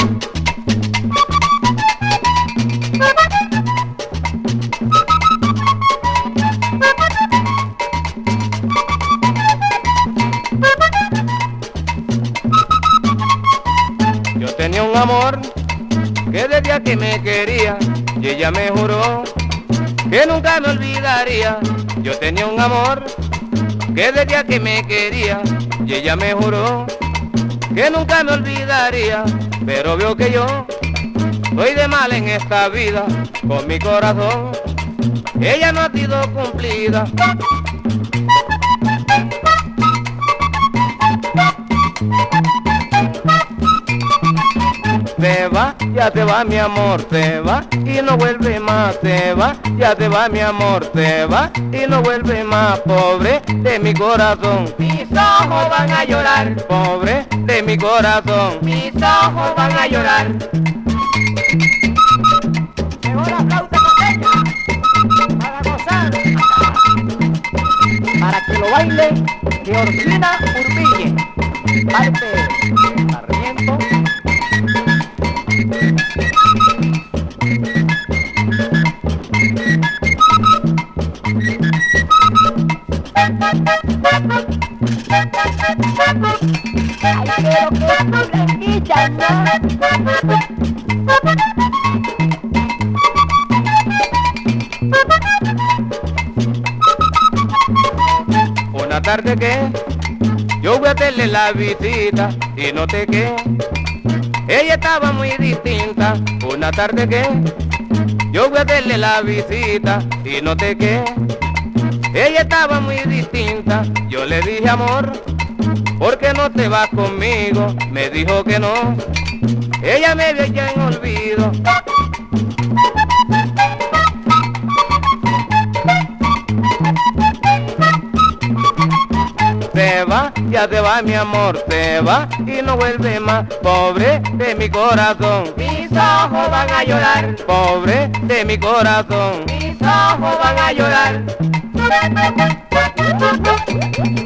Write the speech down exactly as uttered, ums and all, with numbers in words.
Yo tenía un amor que desde que me quería y ella me juró que nunca me olvidaría. Yo tenía un amor que desde que me quería y ella me juró que nunca me olvidaría. Pero veo que yo soy de mal en esta vida, con mi corazón ella no ha sido cumplida. Se va, ya se va mi amor, se va y no vuelve más, se va, ya se va mi amor, se va y no vuelve más, pobre de mi corazón. Mis ojos van a llorar, Pobre de mi corazón. mis ojos van a llorar. Llegó la flauta costeña para gozar, para que lo baile Georgina Urbille, parte Sarmiento. Ay, pero que tu blanquilla, ¿no? Una tarde que yo voy a hacerle la visita y noté que ella estaba muy distinta. Una tarde que yo voy a hacerle la visita y noté que ella estaba muy distinta. Yo le dije, amor, ¿por qué no te vas conmigo? Me dijo que no, ella me vio ya en olvido. Se va, ya se va mi amor, se va y no vuelve más, pobre de mi corazón. Mis ojos van a llorar, Pobre de mi corazón. mis ojos van a llorar.